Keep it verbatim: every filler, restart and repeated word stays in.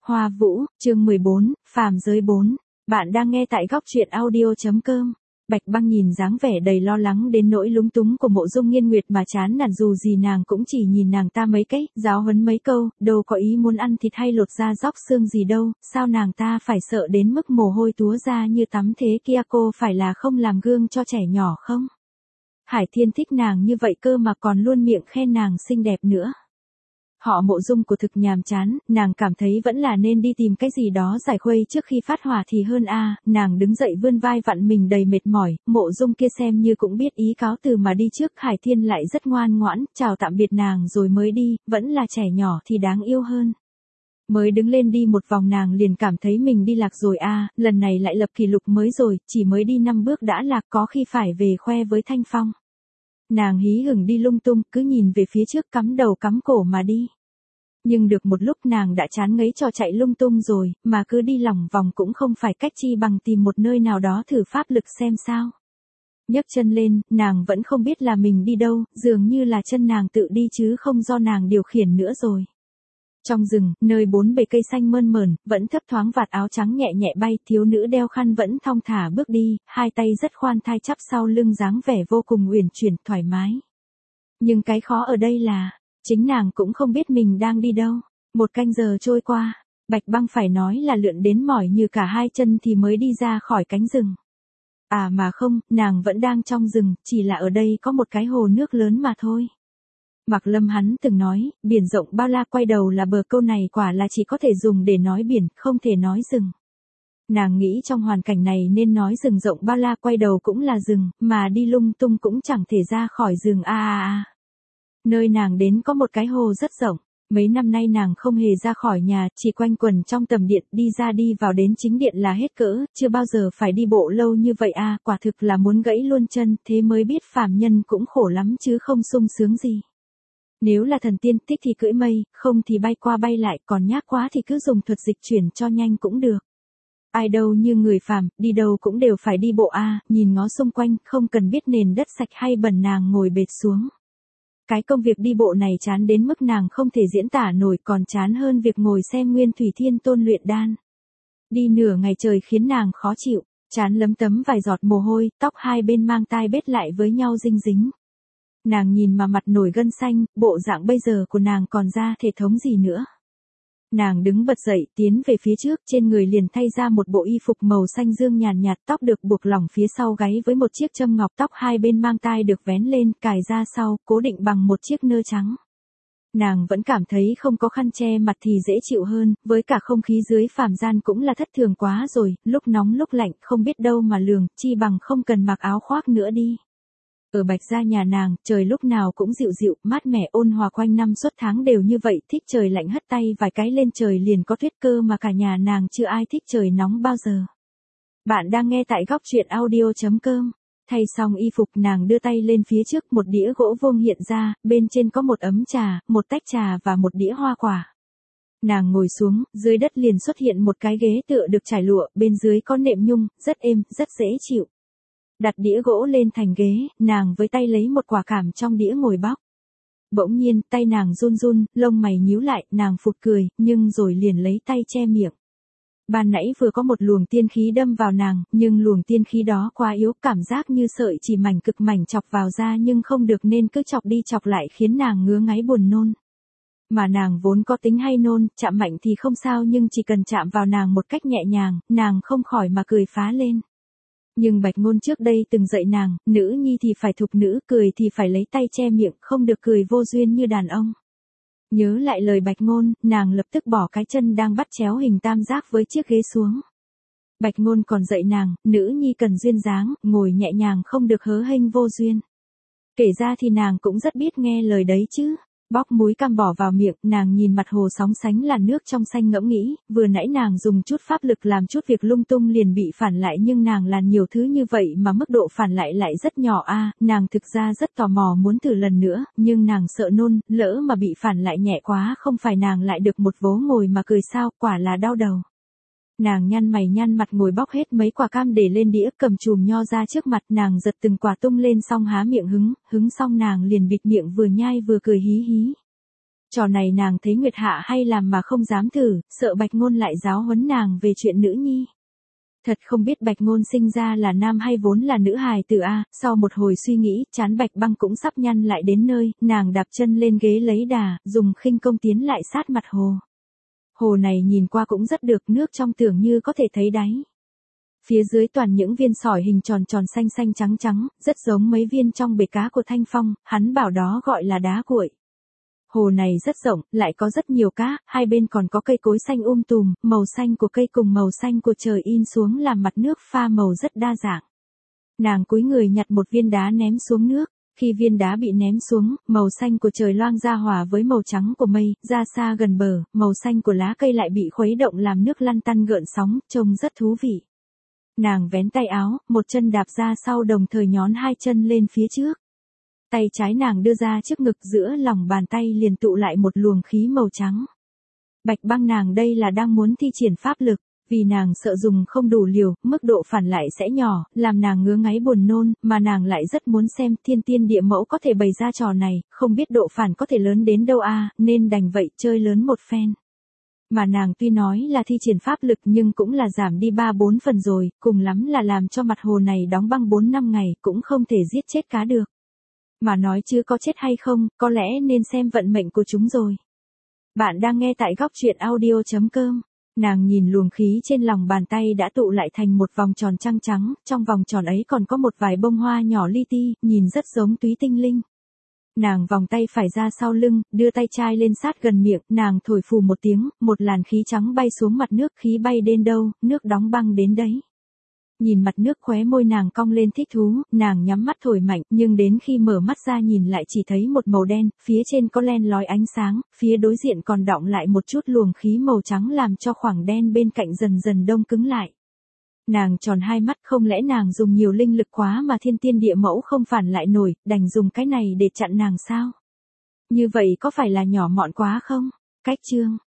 Hoa Vũ, chương mười bốn, Phàm giới bốn. Bạn đang nghe tại góc truyện audio.com. Bạch Băng nhìn dáng vẻ đầy lo lắng đến nỗi lúng túng của Mộ Dung Nghiên Nguyệt mà chán nản, dù gì nàng cũng chỉ nhìn nàng ta mấy cái, giáo huấn mấy câu, đâu có ý muốn ăn thịt hay lột da róc xương gì đâu, sao nàng ta phải sợ đến mức mồ hôi túa ra như tắm thế kia, cô phải là không làm gương cho trẻ nhỏ không? Hải Thiên thích nàng như vậy cơ mà còn luôn miệng khen nàng xinh đẹp nữa. Họ Mộ Dung của thực nhàm chán, nàng cảm thấy vẫn là nên đi tìm cái gì đó giải khuây trước khi phát hỏa thì hơn a. À, nàng đứng dậy vươn vai vặn mình đầy mệt mỏi, Mộ Dung kia xem như cũng biết ý cáo từ mà đi trước. Hải Thiên lại rất ngoan ngoãn, chào tạm biệt nàng rồi mới đi, vẫn là trẻ nhỏ thì đáng yêu hơn. Mới đứng lên đi một vòng nàng liền cảm thấy mình đi lạc rồi a, à, lần này lại lập kỷ lục mới rồi, chỉ mới đi năm bước đã lạc, có khi phải về khoe với Thanh Phong. Nàng hí hửng đi lung tung, cứ nhìn về phía trước cắm đầu cắm cổ mà đi. Nhưng được một lúc nàng đã chán ngấy trò chạy lung tung rồi, mà cứ đi lòng vòng cũng không phải cách chi bằng tìm một nơi nào đó thử pháp lực xem sao. Nhấc chân lên, nàng vẫn không biết là mình đi đâu, dường như là chân nàng tự đi chứ không do nàng điều khiển nữa rồi. Trong rừng, nơi bốn bề cây xanh mơn mởn, vẫn thấp thoáng vạt áo trắng nhẹ nhẹ bay, thiếu nữ đeo khăn vẫn thong thả bước đi, hai tay rất khoan thai chắp sau lưng, dáng vẻ vô cùng uyển chuyển, thoải mái. Nhưng cái khó ở đây là, chính nàng cũng không biết mình đang đi đâu. Một canh giờ trôi qua, Bạch Băng phải nói là lượn đến mỏi như cả hai chân thì mới đi ra khỏi cánh rừng. À mà không, nàng vẫn đang trong rừng, chỉ là ở đây có một cái hồ nước lớn mà thôi. Mạc Lâm hắn từng nói, biển rộng bao la quay đầu là bờ, câu này quả là chỉ có thể dùng để nói biển, không thể nói rừng. Nàng nghĩ trong hoàn cảnh này nên nói rừng rộng bao la quay đầu cũng là rừng, mà đi lung tung cũng chẳng thể ra khỏi rừng a a a. Nơi nàng đến có một cái hồ rất rộng, mấy năm nay nàng không hề ra khỏi nhà, chỉ quanh quẩn trong tầm điện, đi ra đi vào đến chính điện là hết cỡ, chưa bao giờ phải đi bộ lâu như vậy a, quả thực là muốn gãy luôn chân, thế mới biết phàm nhân cũng khổ lắm chứ không sung sướng gì. Nếu là thần tiên thích thì cưỡi mây, không thì bay qua bay lại, còn nhác quá thì cứ dùng thuật dịch chuyển cho nhanh cũng được. Ai đâu như người phàm, đi đâu cũng đều phải đi bộ a, nhìn ngó xung quanh, không cần biết nền đất sạch hay bẩn nàng ngồi bệt xuống. Cái công việc đi bộ này chán đến mức nàng không thể diễn tả nổi, còn chán hơn việc ngồi xem Nguyên Thủy Thiên Tôn luyện đan. Đi nửa ngày trời khiến nàng khó chịu, chán lấm tấm vài giọt mồ hôi, tóc hai bên mang tai bết lại với nhau dinh dính. Nàng nhìn mà mặt nổi gân xanh, bộ dạng bây giờ của nàng còn ra thể thống gì nữa. Nàng đứng bật dậy, tiến về phía trước, trên người liền thay ra một bộ y phục màu xanh dương nhàn nhạt, tóc được buộc lỏng phía sau gáy với một chiếc châm ngọc, tóc hai bên mang tai được vén lên, cài ra sau, cố định bằng một chiếc nơ trắng. Nàng vẫn cảm thấy không có khăn che mặt thì dễ chịu hơn, với cả không khí dưới phàm gian cũng là thất thường quá rồi, lúc nóng lúc lạnh, không biết đâu mà lường, chi bằng không cần mặc áo khoác nữa đi. Ở Bạch gia nhà nàng, trời lúc nào cũng dịu dịu, mát mẻ ôn hòa, quanh năm suốt tháng đều như vậy, thích trời lạnh hất tay vài cái lên trời liền có tuyết, cơ mà cả nhà nàng chưa ai thích trời nóng bao giờ. Bạn đang nghe tại góc truyện audio.com. Thay xong y phục nàng đưa tay lên phía trước, một đĩa gỗ vuông hiện ra, bên trên có một ấm trà, một tách trà và một đĩa hoa quả. Nàng ngồi xuống, dưới đất liền xuất hiện một cái ghế tựa được trải lụa, bên dưới có nệm nhung, rất êm, rất dễ chịu. Đặt đĩa gỗ lên thành ghế, nàng với tay lấy một quả cảm trong đĩa ngồi bóc. Bỗng nhiên, tay nàng run run, lông mày nhíu lại, nàng phụt cười, nhưng rồi liền lấy tay che miệng. Ban nãy vừa có một luồng tiên khí đâm vào nàng, nhưng luồng tiên khí đó quá yếu, cảm giác như sợi chỉ mảnh cực mảnh chọc vào da nhưng không được nên cứ chọc đi chọc lại khiến nàng ngứa ngáy buồn nôn. Mà nàng vốn có tính hay nôn, chạm mạnh thì không sao nhưng chỉ cần chạm vào nàng một cách nhẹ nhàng, nàng không khỏi mà cười phá lên. Nhưng Bạch Ngôn trước đây từng dạy nàng, nữ nhi thì phải thục nữ, cười thì phải lấy tay che miệng, không được cười vô duyên như đàn ông. Nhớ lại lời Bạch Ngôn, nàng lập tức bỏ cái chân đang bắt chéo hình tam giác với chiếc ghế xuống. Bạch Ngôn còn dạy nàng, nữ nhi cần duyên dáng, ngồi nhẹ nhàng không được hớ hênh vô duyên. Kể ra thì nàng cũng rất biết nghe lời đấy chứ. Bóc múi cam bỏ vào miệng, nàng nhìn mặt hồ sóng sánh làn nước trong xanh ngẫm nghĩ, vừa nãy nàng dùng chút pháp lực làm chút việc lung tung liền bị phản lại, nhưng nàng làm nhiều thứ như vậy mà mức độ phản lại lại rất nhỏ a, à, nàng thực ra rất tò mò muốn thử lần nữa, nhưng nàng sợ nôn, lỡ mà bị phản lại nhẹ quá không phải nàng lại được một vố ngồi mà cười sao, quả là đau đầu. Nàng nhăn mày nhăn mặt ngồi bóc hết mấy quả cam để lên đĩa, cầm chùm nho ra trước mặt, nàng giật từng quả tung lên xong há miệng hứng, hứng xong nàng liền bịt miệng vừa nhai vừa cười hí hí. Trò này nàng thấy Nguyệt Hạ hay làm mà không dám thử, sợ Bạch Ngôn lại giáo huấn nàng về chuyện nữ nhi. Thật không biết Bạch Ngôn sinh ra là nam hay vốn là nữ hài tử a. Sau một hồi suy nghĩ, trán Bạch Băng cũng sắp nhăn lại đến nơi, nàng đạp chân lên ghế lấy đà, dùng khinh công tiến lại sát mặt hồ. Hồ này nhìn qua cũng rất được, nước trong tưởng như có thể thấy đáy. Phía dưới toàn những viên sỏi hình tròn tròn xanh xanh trắng trắng, rất giống mấy viên trong bể cá của Thanh Phong, hắn bảo đó gọi là đá cuội. Hồ này rất rộng, lại có rất nhiều cá, hai bên còn có cây cối xanh um tùm, màu xanh của cây cùng màu xanh của trời in xuống làm mặt nước pha màu rất đa dạng. Nàng cúi người nhặt một viên đá ném xuống nước, khi viên đá bị ném xuống, màu xanh của trời loang ra hòa với màu trắng của mây, ra xa gần bờ, màu xanh của lá cây lại bị khuấy động làm nước lăn tăn gợn sóng, trông rất thú vị. Nàng vén tay áo, một chân đạp ra sau đồng thời nhón hai chân lên phía trước. Tay trái nàng đưa ra trước ngực, giữa lòng bàn tay liền tụ lại một luồng khí màu trắng. Bạch Băng nàng đây là đang muốn thi triển pháp lực, vì nàng sợ dùng không đủ liều, mức độ phản lại sẽ nhỏ, làm nàng ngứa ngáy buồn nôn, mà nàng lại rất muốn xem thiên tiên địa mẫu có thể bày ra trò này, không biết độ phản có thể lớn đến đâu a, nên đành vậy chơi lớn một phen. Mà nàng tuy nói là thi triển pháp lực nhưng cũng là giảm đi ba bốn phần rồi, cùng lắm là làm cho mặt hồ này đóng băng bốn năm ngày, cũng không thể giết chết cá được. Mà nói chứ có chết hay không, có lẽ nên xem vận mệnh của chúng rồi. Bạn đang nghe tại góc truyện audio chấm com. Nàng nhìn luồng khí trên lòng bàn tay đã tụ lại thành một vòng tròn trăng trắng, trong vòng tròn ấy còn có một vài bông hoa nhỏ li ti, nhìn rất giống túy tinh linh. Nàng vòng tay phải ra sau lưng, đưa tay chai lên sát gần miệng, nàng thổi phù một tiếng, một làn khí trắng bay xuống mặt nước, khí bay đến đâu, nước đóng băng đến đấy. Nhìn mặt nước, khóe môi nàng cong lên thích thú, nàng nhắm mắt thổi mạnh, nhưng đến khi mở mắt ra nhìn lại chỉ thấy một màu đen, phía trên có len lói ánh sáng, phía đối diện còn đọng lại một chút luồng khí màu trắng làm cho khoảng đen bên cạnh dần dần đông cứng lại. Nàng tròn hai mắt, không lẽ nàng dùng nhiều linh lực quá mà thiên tiên địa mẫu không phản lại nổi, đành dùng cái này để chặn nàng sao? Như vậy có phải là nhỏ mọn quá không? Cách chương